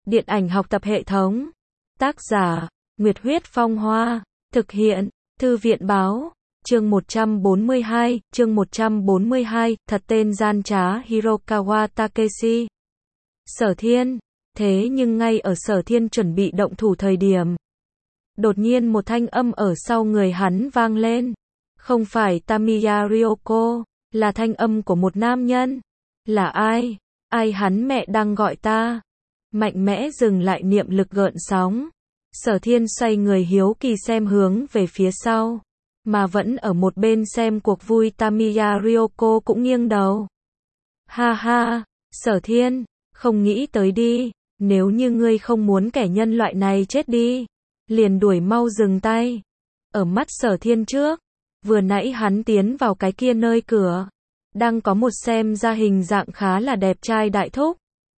Điện ảnh học tập hệ thống. Tác giả, Nguyệt Huyết Phong Hoa. Thực hiện, Thư viện Báo. Chương 142, thật tên gian trá Hirokawa Takeshi. Sở Thiên. Thế nhưng ngay ở Sở Thiên chuẩn bị động thủ thời điểm, đột nhiên một thanh âm ở sau người hắn vang lên. Không phải Tamiya Ryoko, là thanh âm của một nam nhân. Là ai? Ai hắn mẹ đang gọi ta? Mạnh mẽ dừng lại niệm lực gợn sóng. Sở Thiên xoay người hiếu kỳ xem hướng về phía sau. Mà vẫn ở một bên xem cuộc vui Tamiya Ryoko cũng nghiêng đầu. Ha ha, Sở Thiên, không nghĩ tới đi, nếu như ngươi không muốn kẻ nhân loại này chết đi, liền đuổi mau dừng tay. Ở mắt Sở Thiên trước, vừa nãy hắn tiến vào cái kia nơi cửa, đang có một xem ra hình dạng khá là đẹp trai đại thúc.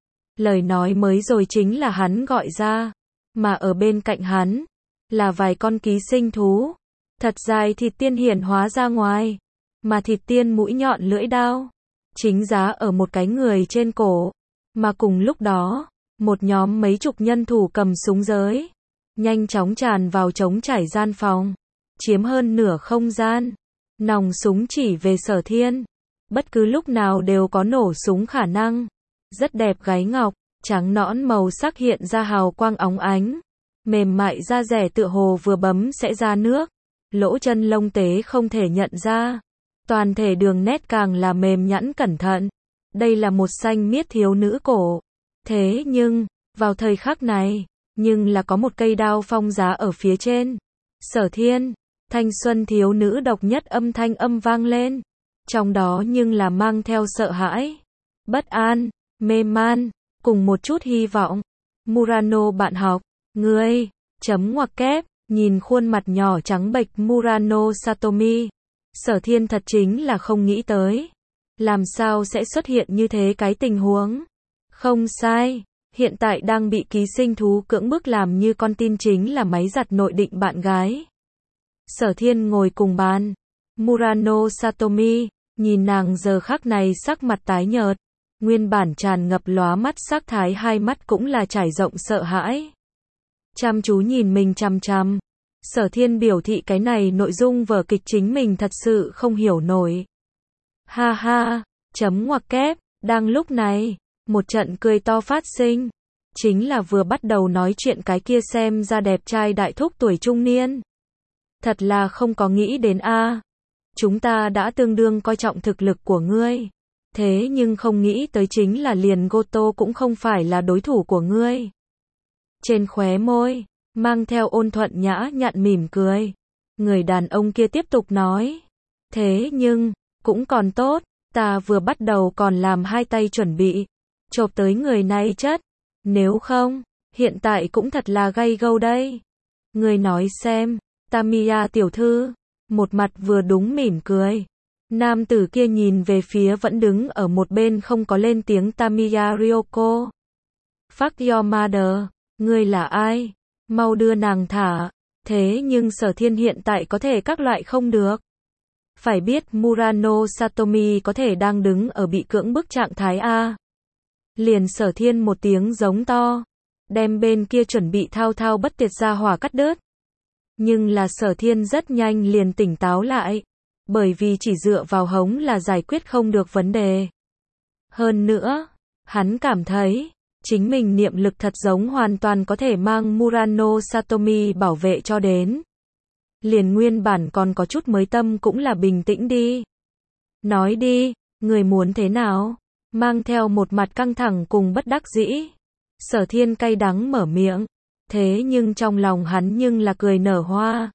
Lời nói mới rồi chính là hắn gọi ra, mà ở bên cạnh hắn, là vài con ký sinh thú. Thật dài thịt tiên hiển hóa ra ngoài, mà thịt tiên mũi nhọn lưỡi đao, chính giá ở một cái người trên cổ. Mà cùng lúc đó, một nhóm mấy chục nhân thủ cầm súng giới, nhanh chóng tràn vào trống trải gian phòng, chiếm hơn nửa không gian. Nòng súng chỉ về Sở Thiên, bất cứ lúc nào đều có nổ súng khả năng. Rất đẹp gáy ngọc, trắng nõn màu sắc hiện ra hào quang óng ánh, mềm mại da dẻ tựa hồ vừa bấm sẽ ra nước. Lỗ chân lông tế không thể nhận ra, toàn thể đường nét càng là mềm nhẵn cẩn thận. Đây là một xanh miết thiếu nữ cổ. Thế nhưng, vào thời khắc này, nhưng là có một cây đao phong giá ở phía trên. Sở Thiên, thanh xuân thiếu nữ độc nhất âm thanh âm vang lên. Trong đó nhưng là mang theo sợ hãi, bất an, mê man, cùng một chút hy vọng. Murano bạn học, ngươi, chấm ngoặc kép. Nhìn khuôn mặt nhỏ trắng bệch Murano Satomi, Sở Thiên thật chính là không nghĩ tới. Làm sao sẽ xuất hiện như thế cái tình huống? Không sai, hiện tại đang bị ký sinh thú cưỡng bức làm như con tin chính là máy giặt nội định bạn gái. Sở Thiên ngồi cùng bàn. Murano Satomi, nhìn nàng giờ khắc này sắc mặt tái nhợt, nguyên bản tràn ngập lóa mắt sắc thái hai mắt cũng là trải rộng sợ hãi. Chăm chú nhìn mình chằm chằm. Sở Thiên biểu thị cái này nội dung vở kịch chính mình thật sự không hiểu nổi. Ha ha, chấm ngoặc kép, đang lúc này, một trận cười to phát sinh. Chính là vừa bắt đầu nói chuyện cái kia xem ra đẹp trai đại thúc tuổi trung niên. Thật là không có nghĩ đến a. Chúng ta đã tương đương coi trọng thực lực của ngươi. Thế nhưng không nghĩ tới chính là liền Goto cũng không phải là đối thủ của ngươi. Trên khóe môi, mang theo ôn thuận nhã nhặn mỉm cười. Người đàn ông kia tiếp tục nói. Thế nhưng, cũng còn tốt, ta vừa bắt đầu còn làm hai tay chuẩn bị, chộp tới người này chất. Nếu không, hiện tại cũng thật là gay gâu đây. Người nói xem, Tamiya tiểu thư, một mặt vừa đúng mỉm cười. Nam tử kia nhìn về phía vẫn đứng ở một bên không có lên tiếng Tamiya Ryoko. Fuck your mother, ngươi là ai? Mau đưa nàng thả. Thế nhưng Sở Thiên hiện tại có thể các loại không được. Phải biết Murano Satomi có thể đang đứng ở bị cưỡng bức trạng thái A. Liền Sở Thiên một tiếng giống to, đem bên kia chuẩn bị thao thao bất tuyệt ra hỏa cắt đứt. Nhưng là Sở Thiên rất nhanh liền tỉnh táo lại, bởi vì chỉ dựa vào hống là giải quyết không được vấn đề. Hơn nữa, hắn cảm thấy chính mình niệm lực thật giống hoàn toàn có thể mang Murano Satomi bảo vệ cho đến. Liền nguyên bản còn có chút mới tâm cũng là bình tĩnh đi. Nói đi, người muốn thế nào? Mang theo một mặt căng thẳng cùng bất đắc dĩ. Sở Thiên cay đắng mở miệng. Thế nhưng trong lòng hắn nhưng là cười nở hoa.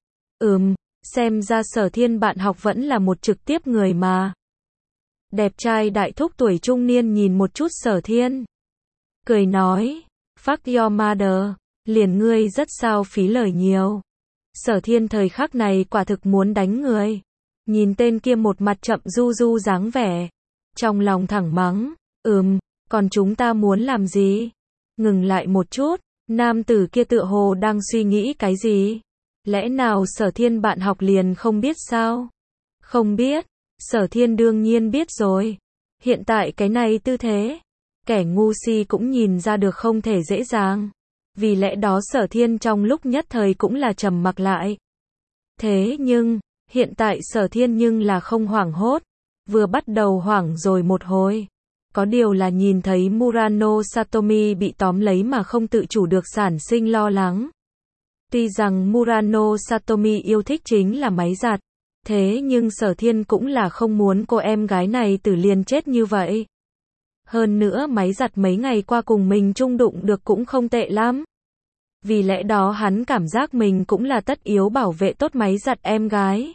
Xem ra Sở Thiên bạn học vẫn là một trực tiếp người mà. Đẹp trai đại thúc tuổi trung niên nhìn một chút Sở Thiên. Cười nói, fuck your mother, liền ngươi rất sao phí lời nhiều. Sở Thiên thời khắc này quả thực muốn đánh người. Nhìn tên kia một mặt chậm du du dáng vẻ. Trong lòng thẳng mắng, còn chúng ta muốn làm gì? Ngừng lại một chút, nam tử kia tựa hồ đang suy nghĩ cái gì? Lẽ nào Sở Thiên bạn học liền không biết sao? Không biết, Sở Thiên đương nhiên biết rồi. Hiện tại cái này tư thế, kẻ ngu si cũng nhìn ra được không thể dễ dàng. Vì lẽ đó Sở Thiên trong lúc nhất thời cũng là trầm mặc lại. Thế nhưng, hiện tại Sở Thiên nhưng là không hoảng hốt, vừa bắt đầu hoảng rồi một hồi. Có điều là nhìn thấy Murano Satomi bị tóm lấy mà không tự chủ được sản sinh lo lắng. Tuy rằng Murano Satomi yêu thích chính là máy giặt, thế nhưng Sở Thiên cũng là không muốn cô em gái này tử liền chết như vậy. Hơn nữa máy giặt mấy ngày qua cùng mình chung đụng được cũng không tệ lắm. Vì lẽ đó hắn cảm giác mình cũng là tất yếu bảo vệ tốt máy giặt em gái.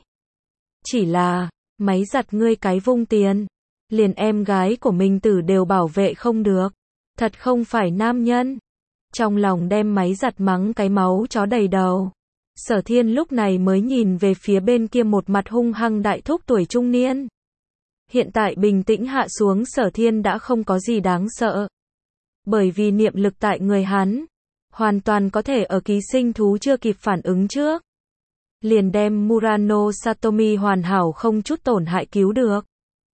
Chỉ là, máy giặt ngươi cái vung tiền, liền em gái của mình tử đều bảo vệ không được. Thật không phải nam nhân. Trong lòng đem máy giặt mắng cái máu chó đầy đầu. Sở Thiên lúc này mới nhìn về phía bên kia một mặt hung hăng đại thúc tuổi trung niên. Hiện tại bình tĩnh hạ xuống Sở Thiên đã không có gì đáng sợ. Bởi vì niệm lực tại người hắn, hoàn toàn có thể ở ký sinh thú chưa kịp phản ứng trước. Liền đem Murano Satomi hoàn hảo không chút tổn hại cứu được.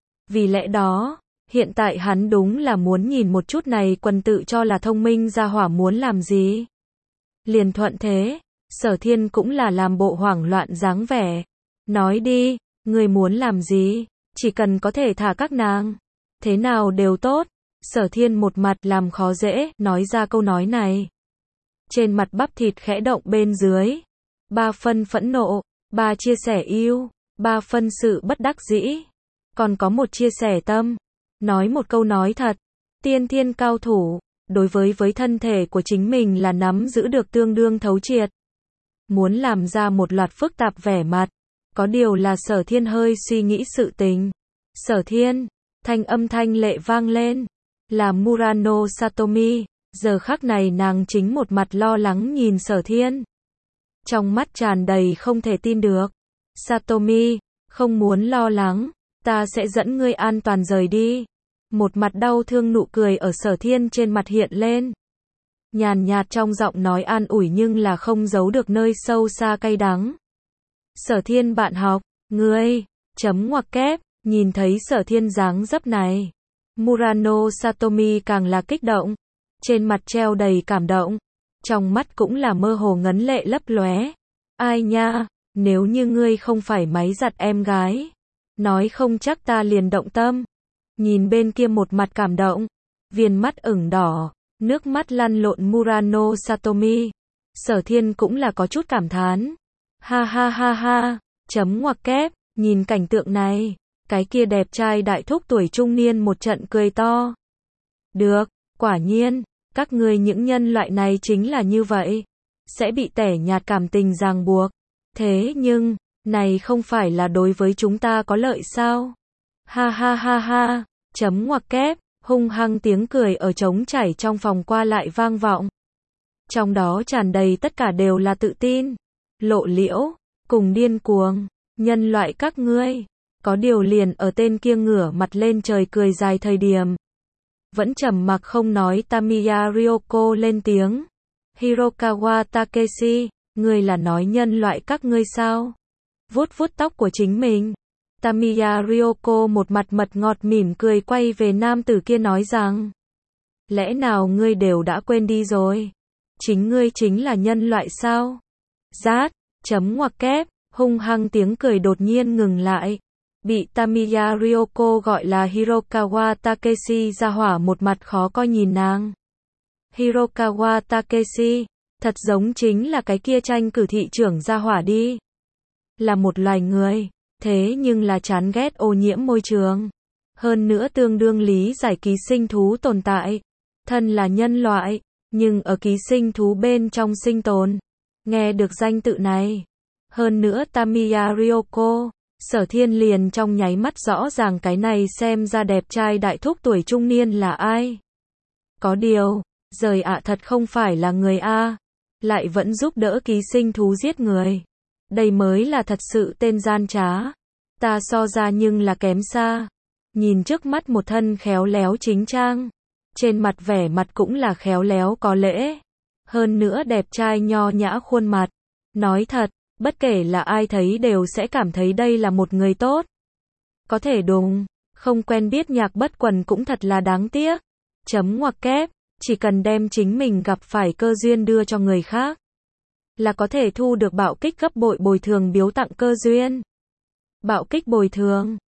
Vì lẽ đó, hiện tại hắn đúng là muốn nhìn một chút này quần tự cho là thông minh ra hỏa muốn làm gì. Liền thuận thế, Sở Thiên cũng là làm bộ hoảng loạn dáng vẻ. Nói đi, người muốn làm gì, chỉ cần có thể thả các nàng. Thế nào đều tốt. Sở Thiên một mặt làm khó dễ, nói ra câu nói này. Trên mặt bắp thịt khẽ động bên dưới. 3 phân phẫn nộ, 3 chia sẻ yêu, 3 phân sự bất đắc dĩ. Còn có một chia sẻ tâm. Nói một câu nói thật. Tiên thiên cao thủ, đối với thân thể của chính mình là nắm giữ được tương đương thấu triệt. Muốn làm ra một loạt phức tạp vẻ mặt. Có điều là Sở Thiên hơi suy nghĩ sự tình. Sở Thiên, thanh âm thanh lệ vang lên. Là Murano Satomi. Giờ khắc này nàng chính một mặt lo lắng nhìn Sở Thiên. Trong mắt tràn đầy không thể tin được. Satomi, không muốn lo lắng. Ta sẽ dẫn ngươi an toàn rời đi. Một mặt đau thương nụ cười ở Sở Thiên trên mặt hiện lên. Nhàn nhạt trong giọng nói an ủi nhưng là không giấu được nơi sâu xa cay đắng. Sở Thiên bạn học, ngươi, chấm ngoặc kép, nhìn thấy Sở Thiên dáng dấp này. Murano Satomi càng là kích động. Trên mặt treo đầy cảm động. Trong mắt cũng là mơ hồ ngấn lệ lấp lóe. Ai nha, nếu như ngươi không phải máy giặt em gái. Nói không chắc ta liền động tâm. Nhìn bên kia một mặt cảm động. Viền mắt ửng đỏ. Nước mắt lăn lộn Murano Satomi. Sở Thiên cũng là có chút cảm thán. Ha ha ha ha. Chấm ngoặc kép. Nhìn cảnh tượng này. Cái kia đẹp trai đại thúc tuổi trung niên một trận cười to. Được, quả nhiên. Các ngươi những nhân loại này chính là như vậy. Sẽ bị tẻ nhạt cảm tình ràng buộc. Thế nhưng, này không phải là đối với chúng ta có lợi sao? Ha ha ha ha. Chấm ngoặc kép. Hung hăng tiếng cười ở trống chảy trong phòng qua lại vang vọng. Trong đó tràn đầy tất cả đều là tự tin, lộ liễu, cùng điên cuồng. Nhân loại các ngươi. Có điều liền ở tên kia ngửa mặt lên trời cười dài thời điểm. Vẫn trầm mặc không nói Tamiya Ryoko lên tiếng. Hirokawa Takeshi, ngươi là nói nhân loại các ngươi sao? Vuốt vuốt tóc của chính mình. Tamiya Ryoko một mặt mật ngọt mỉm cười quay về nam tử kia nói rằng. Lẽ nào ngươi đều đã quên đi rồi? Chính ngươi chính là nhân loại sao? Rát, chấm ngoặc kép, hung hăng tiếng cười đột nhiên ngừng lại. Bị Tamiya Ryoko gọi là Hirokawa Takeshi ra hỏa một mặt khó coi nhìn nàng. Hirokawa Takeshi, thật giống chính là cái kia tranh cử thị trưởng ra hỏa đi. Là một loài người, thế nhưng là chán ghét ô nhiễm môi trường. Hơn nữa tương đương lý giải ký sinh thú tồn tại. Thân là nhân loại, nhưng ở ký sinh thú bên trong sinh tồn. Nghe được danh tự này. Hơn nữa Tamiya Ryoko. Sở Thiên liền trong nháy mắt rõ ràng cái này xem ra đẹp trai đại thúc tuổi trung niên là ai. Có điều, rời ạ thật không phải là người A. Lại vẫn giúp đỡ ký sinh thú giết người. Đây mới là thật sự tên gian trá. Ta so ra nhưng là kém xa. Nhìn trước mắt một thân khéo léo chính trang. Trên mặt vẻ mặt cũng là khéo léo có lễ. Hơn nữa đẹp trai nho nhã khuôn mặt. Nói thật. Bất kể là ai thấy đều sẽ cảm thấy đây là một người tốt. Có thể đúng, không quen biết Nhạc Bất Quần cũng thật là đáng tiếc. Chấm ngoặc kép, chỉ cần đem chính mình gặp phải cơ duyên đưa cho người khác, là có thể thu được bạo kích gấp bội bồi thường biếu tặng cơ duyên. Bạo kích bồi thường.